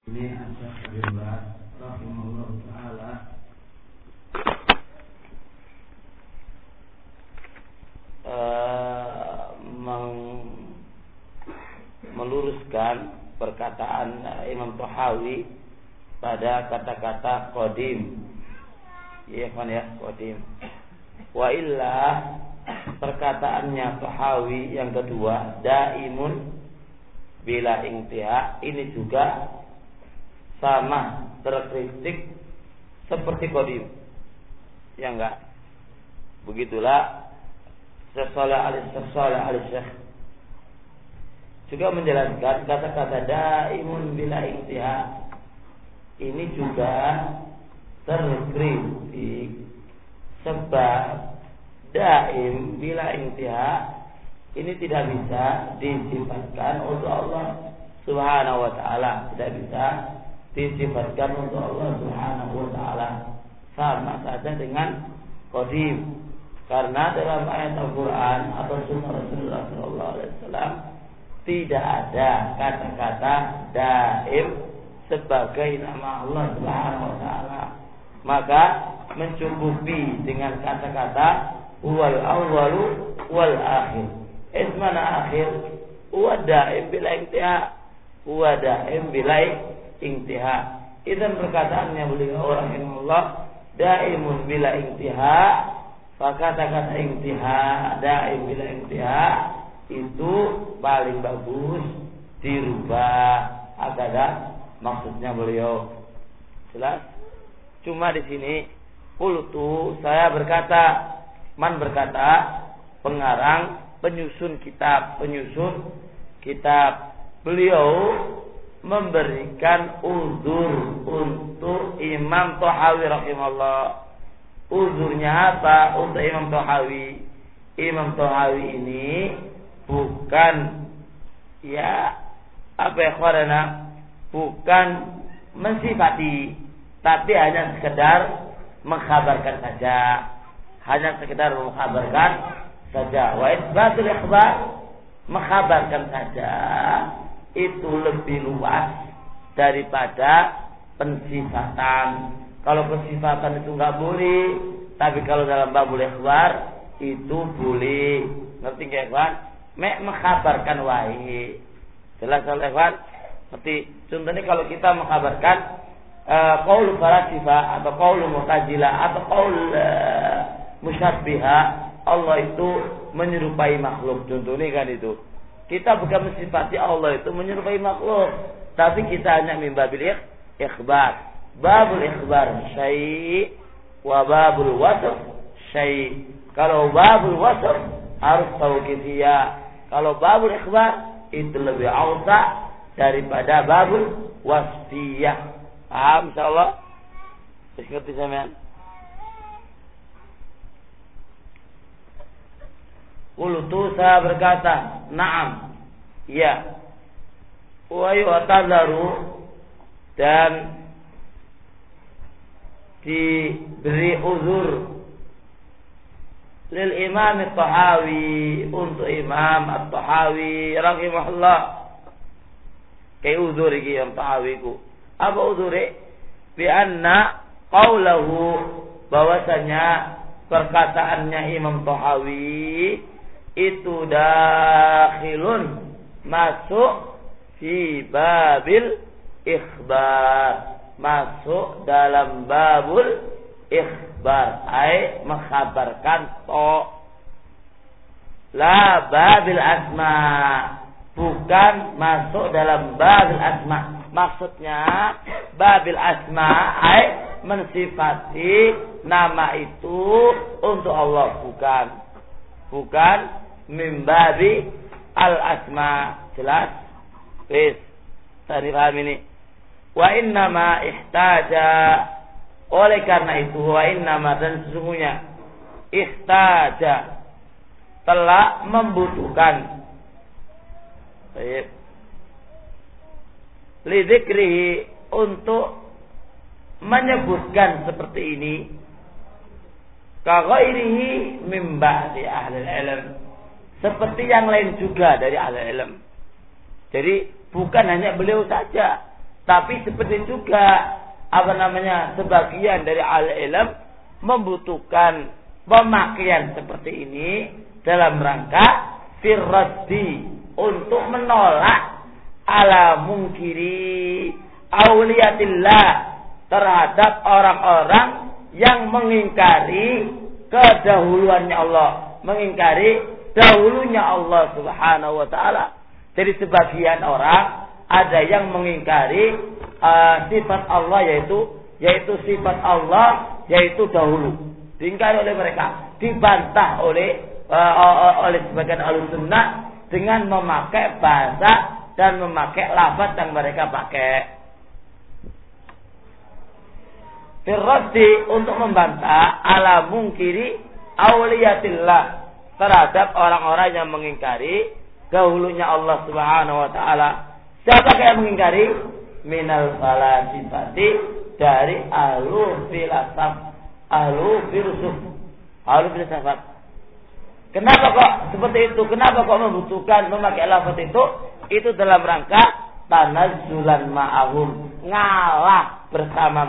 Ini Asy-Syaikh Ibnu Baz rahimahullah taala meluruskan perkataan Imam Tahawi pada kata-kata qadim. Ya kan ya, qadim. Wa illa perkataannya Tahawi yang kedua, daimun bila intiha, ini juga sama terkritik seperti qadim. Ya enggak? Begitulah Salih al-Syekh juga menjelaskan kata-kata daimun bila intiha ini juga terkritik sebab daim bila intiha ini tidak bisa disifatkan untuk Allah Subhanahu wa taala, tidak bisa disifatkan untuk Allah Subhanahu wa taala, sama saja dengan qadim. Karena dalam ayat Al-Quran atau sunnah Rasulullah SAW tidak ada kata-kata daim sebagai nama Allah Subhanahu wa taala. Maka mencukupi dengan kata-kata wal awwalu wal akhir. Ismana akhir wa daim bila intiha, wa daim bila intiha. Idzan perkataannya beliau rahimahullah daimun bila intiha. Kata-kata intiha, daim bila intiha itu paling bagus dirubah agar maksudnya beliau jelas. Cuma di sini qultu saya berkata, man berkata, pengarang penyusun kitab beliau memberikan uzur untuk Imam Tahawi rahimahullah. Uzurnya apa untuk Imam Tahawi? Imam Tahawi ini bukan bukan mensifati, tapi hanya sekedar mengkhabarkan saja. Hanya sekedar mengkhabarkan saja. Wa isbatul ikhbar, mengkhabarkan saja itu lebih luas daripada pensifatan. Kalau pensifatan itu enggak boleh, tapi kalau dalam babul ikhbar itu boleh. Ngerti enggak, ikhwan? Mengkhabarkan wahi. Jelas kalau ikhwan? Seperti contohnya kalau kita mengkhabarkan qaul falasifa atau qaul mu'tazilah atau qaul musyabbihah, Allah itu menyerupai makhluk. Contohnya kan itu. Kita bukan mensifati Allah itu menyerupai makhluk, tapi kita hanya mimbabil ikhbar. Babul ikhbar syai' wa babul wasf syai'. Kalau babul wasf harus tahu kifiyah. Kalau babul ikhbar itu lebih awsa daripada babul wasfiyah. Paham insyaallah? Ngerti sampean? Qultu saya berkata, na'am. Ya. Wa yu'tadaru, dan diberi uzur lil Imam At-Tahawi, untuk Imam At-Tahawi rahimahullah. Kayak uzur iki yang Tahawi ku. Apa uzure? Bi anna qaulahu, bahwasanya perkataannya Imam Tahawi itu dakhilun, masuk fi babil ikhbar, masuk dalam babul ikhbar, ay mengkhabarkan to. La babil asma, bukan masuk dalam babil asma. Maksudnya babil asma ay mensifati nama itu untuk Allah, bukan min babi al asma. Jelas? Please, tadi paham ini. Wa innama ihtaja, oleh karena itu, wa innama, dan sesungguhnya, ihtaja, telah membutuhkan, lidzikrihi, untuk menyebutkan seperti ini, ka ghairihi min ba'di ahli ilm, seperti yang lain juga dari ahli ilm. Jadi bukan hanya beliau saja, Tapi seperti juga sebagian dari al-ilm membutuhkan pemakaian seperti ini dalam rangka firraddi, untuk menolak ala mungkiri auliyatillah, terhadap orang-orang yang mengingkari kedahuluannya Allah, mengingkari dahulunya Allah Subhanahu wa taala. Jadi sebagian orang ada yang mengingkari sifat Allah, yaitu sifat Allah yaitu dahulu, diingkari oleh mereka, dibantah oleh sebagian Ahlussunnah dengan memakai bahasa dan memakai lafaz yang mereka pakai. Firraddi, untuk membantah ala mungkiri auliyatillah, terhadap orang-orang yang mengingkari dahulunya Allah Subhanahu wa taala. Siapa yang mengingkari? Minal falasifati, dari ahlu filsafat, ahlu filsafat. Kenapa kok seperti itu? Kenapa kok membutuhkan memakai lafaz itu? Itu dalam rangka tanazzulan ma'ahum, ngalah bersama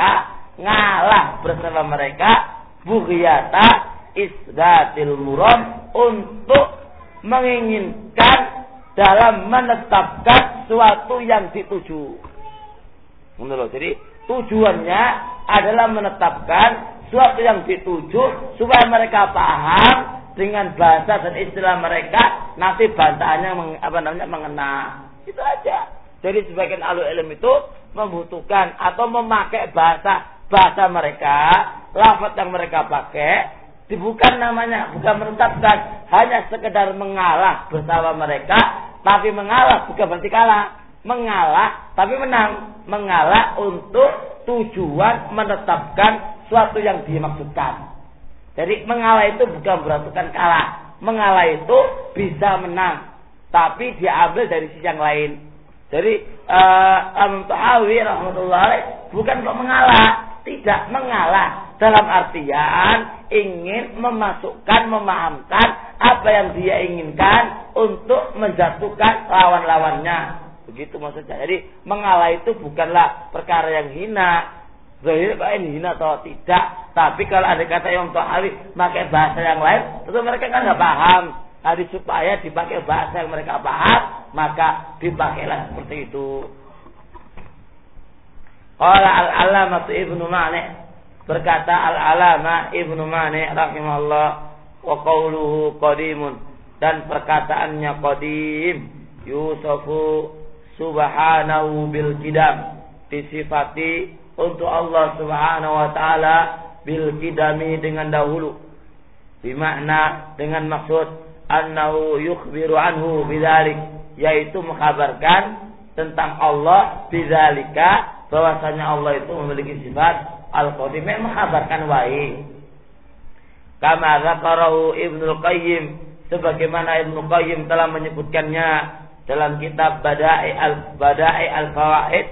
mereka, bughyata isdatil murad, untuk menginginkan dalam menetapkan suatu yang dituju. Jadi tujuannya adalah menetapkan suatu yang dituju supaya mereka paham dengan bahasa dan istilah mereka, nanti bantahannya mengena. Itu aja. Jadi sebagian ahli ilmu itu membutuhkan atau memakai bahasa mereka, lafaz yang mereka pakai, bukan menetapkan, hanya sekedar mengalah bersama mereka, tapi mengalah bukan berarti kalah, mengalah tapi menang, mengalah untuk tujuan menetapkan suatu yang dimaksudkan. Jadi mengalah itu bukan berarti kalah, mengalah itu bisa menang, tapi diambil dari sisi yang lain. Jadi Imam Tahawi rahmatullah bukan kok mengalah, tidak mengalah dalam artian ingin memahamkan apa yang dia inginkan untuk menjatuhkan lawan-lawannya. Begitu maksudnya. Jadi mengalah itu bukanlah perkara yang hina. Zahir ini hina atau tidak. Tapi kalau ada kata yang Tahawi pakai bahasa yang lain, tentu mereka kan nggak paham. Jadi supaya dipakai bahasa yang mereka paham, maka dipakailah seperti itu. Qala al-Alamah Ibnu Mani', berkata al-Alamah Ibnu Mani' rahimahullah, wa qawluhu qadimun, dan perkataannya qadim, yusafu subhanahu bil qidam, disifati untuk Allah Subhanahu wa taala bil qidami, dengan dahulu, bimakna, dengan maksud annahu yukhbiru anhu bidzalik, yaitu mengkhabarkan tentang Allah bidzalika, bahwasanya Allah itu memiliki sifat al-qadim, mengkhabarkan wahai. Kama dzakarahu Ibnu Qayyim, sebagaimana Ibnu Qayyim telah menyebutkannya dalam kitab Bada'i al-Fawaid,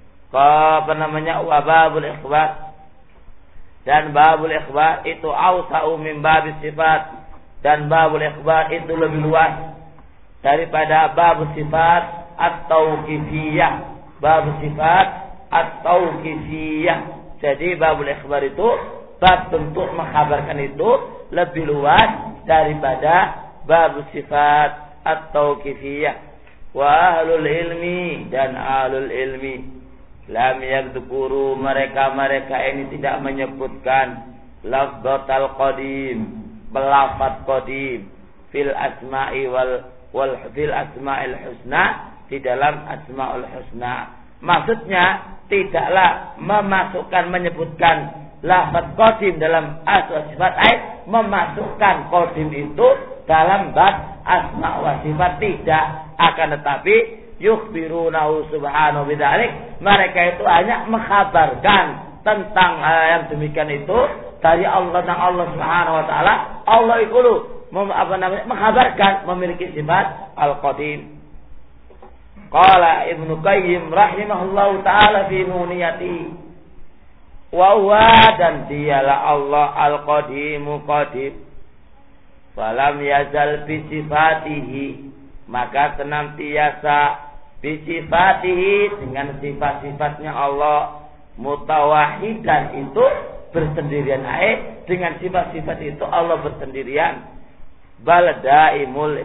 wa babul ikhbar, dan babul ikhbar itu awsa'u min babis sifat, dan babul ikhbar itu lebih luas daripada babus sifat at-tauqifiyah. Babus sifat at-tauqifiyah. Jadi babul ikhbar itu, bab bentuk mengkhabarkan itu lebih luas daripada babus sifat at-tauqifiyah. Wa ahlul ilmi, dan ahlul ilmi, lam yadzkuru, mereka ini tidak menyebutkan lafzatul qadim, pelafaz qadim, fil asma'i fil asma'il husna, di dalam asma'ul husna. Maksudnya tidaklah menyebutkan lafaz qadim dalam asma sifat, memasukkan qadim itu dalam bab asma wa sifat, tidak. Akan tetapi yukhbirunahu subhanahu bidzalik, mereka itu hanya mengkhabarkan tentang yang demikian itu dari Allah, dan Allah Subhanahu wa taala, Allah itu mengkhabarkan memiliki sifat al-qadim. Qala Ibnu Qayyim rahimahullahu taala fi nuniyati, wa huwa, dan dialah Allah al-qadimu qadim, falam yazal bi sifatihi, maka senantiasa bisifatihi dengan sifat-sifatnya Allah, mutawahidan itu bersendirian dengan sifat-sifat itu Allah bersendirian. Baldaimul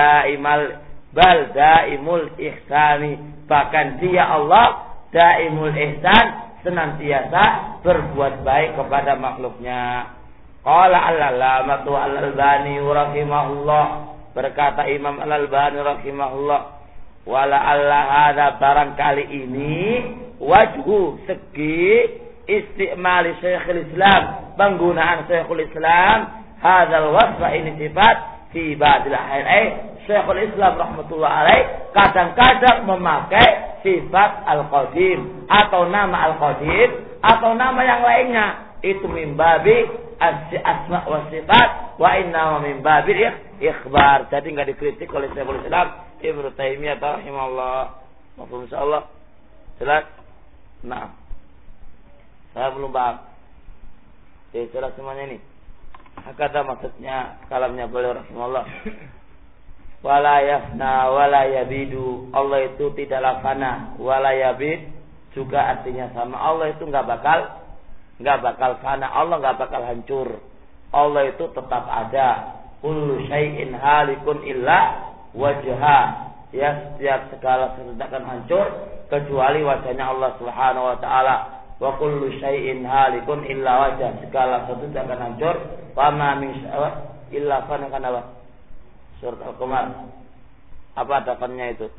ihsani, bahkan dia Allah daimul ihsan, senantiasa berbuat baik kepada makhluknya. Qala al-allamatu al-albani rahimahullah, berkata Imam al-Albani rahimahullah, wala alla hadza, barangkali ini wajhu segi istimali Syekhul Islam, penggunaan Syekhul Islam hadzal wasfa, ini sifat fi ba'dil ahyain. Syekhul Islam rahmatullah alaih kadang-kadang memakai sifat al-qadim atau nama al-qadim atau nama yang lainnya, itu min babi asma wa sifat wa inna min babil ikhbar. Jadi enggak dikritik oleh Syekhul Islam Ibnu Taimiyah rahimahullah. Mafhum insyaallah. Jelas? Nah. Saya belum paham. Jelas semuanya ini. Hakata maksudnya kalamnya beliau rahimahullah. Wala yafna wala yabidu, Allah itu tidaklah fana, wala yabid juga artinya sama. Allah itu enggak bakal fana, Allah enggak bakal hancur. Allah itu tetap ada. Kullu syai'in halikun illa wajha, ya, setiap segala sesuatu akan hancur kecuali wajahnya Allah Subhanahu wa taala. Wa kullu syai'in halikun illa wajha, segala sesuatu akan hancur. Wa ma min syai'in illa fana, kan apa? Surat Al-Qamar. Apa hadapannya itu?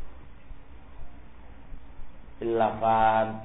Illafan.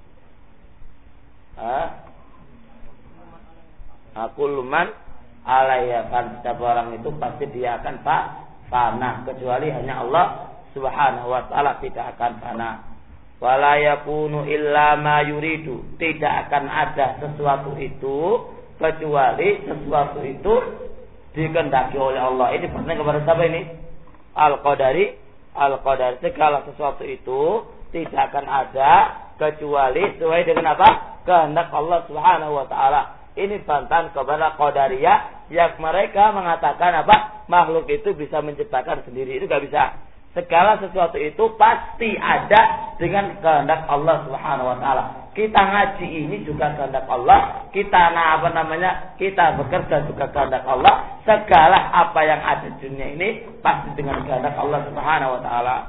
Kullu man alaiha fan, setiap orang itu pasti dia akan fana, kecuali hanya Allah Subhanahu wa taala tidak akan fana. Wala yakunu illa ma yuridu, tidak akan ada sesuatu itu kecuali sesuatu itu dikehendaki oleh Allah. Ini bertanya kepada siapa ini? Al-Qadari. Segala sesuatu itu tidak akan ada kecuali sesuai dengan apa? Kehendak Allah Subhanahu wa taala. Ini bantahan kepada Qadariyah yang mereka mengatakan apa? Makhluk itu bisa menciptakan sendiri. Itu enggak bisa. Segala sesuatu itu pasti ada dengan kehendak Allah Subhanahu wa taala. Kita ngaji ini juga kehendak Allah. Kita kita bekerja juga kehendak Allah. Segala apa yang ada di dunia ini pasti dengan kehendak Allah Subhanahu wa taala.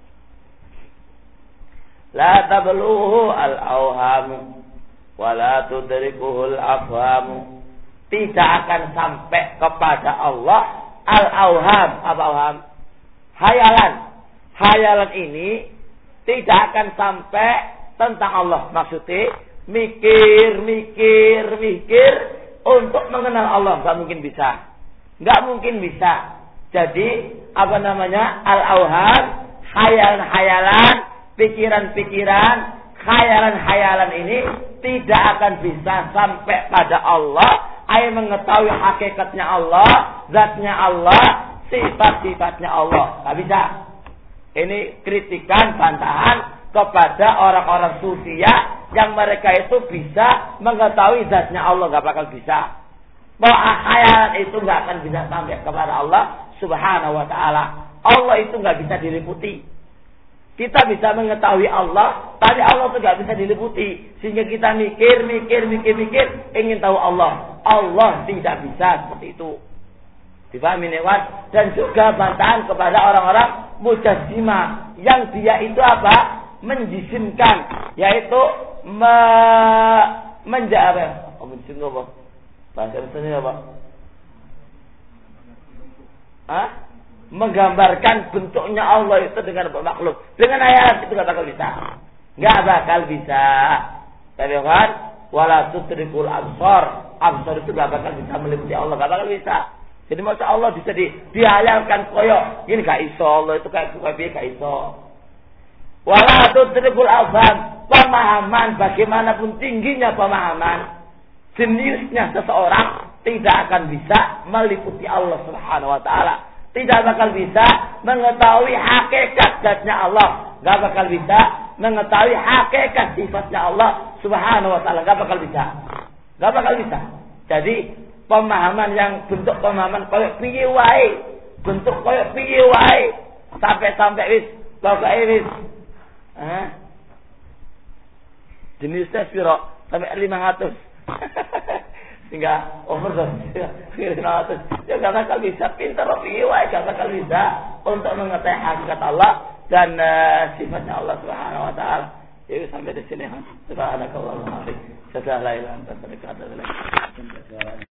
La tablughu al-awham wa la tudrikuhu al-afham. Tidak akan sampai kepada Allah al-awham. Apa awham? Hayalan ini tidak akan sampai tentang Allah. Maksudnya mikir untuk mengenal Allah, nggak mungkin bisa. Jadi al-awham, hayalan, pikiran, hayalan ini tidak akan bisa sampai pada Allah. Mengetahui hakikatnya Allah, zatnya Allah, sifat-sifatnya Allah. Nggak bisa. Ini kritikan, bantahan kepada orang-orang sufiyah yang mereka itu bisa mengetahui zatnya Allah. Nggak bakal bisa. Bahwa hayalan itu nggak akan bisa sampai kepada Allah Subhanahu wa taala. Allah itu nggak bisa diliputi. Kita bisa mengetahui Allah, tapi Allah itu nggak bisa diliputi. Sehingga kita mikir, ingin tahu Allah. Allah tidak bisa seperti itu. Difahami lewat. Dan juga bantahan kepada orang-orang mujassimah yang dia itu apa? Menjisimkan, yaitu menjawab. Menjisimkan apa? Bahasa Indonesia apa? Menggambarkan bentuknya Allah itu dengan makhluk. Dengan ayat itu nggak bakal bisa. Nggak bakal bisa. Tapi kan, wala tudrikul absar. Absar itu nggak bakal bisa meliputi Allah. Nggak bakal bisa. Jadi masa Allah bisa dihayalkan koyok. Ini gak iso, Allah itu kayak gak iso. Wala tudrikul afham. Pemahaman, bagaimanapun tingginya pemahaman, jeniusnya seseorang tidak akan bisa meliputi Allah Subhanahu wa taala. Tidak bakal bisa mengetahui hakikat zatnya Allah. Gak bakal bisa mengetahui hakikat sifatnya Allah Subhanahu wa taala. Gak bakal bisa. Jadi pemahaman yang bentuk pemahaman koyok piye wae, sampai wis Kau iris. Jenisnya spiro sampai 500. Sehingga overdose 500. Ya karena kalau bisa pintar riwayat, karena kalau bisa untuk mengetahui hakikat Allah dan sifatnya Allah Subhanahu wa taala. Jadi sampai di sini. Subhanakallahumma wa bihamdika. Asyhadu an la ilaha illa anta astaghfiruka wa atubu ilaik.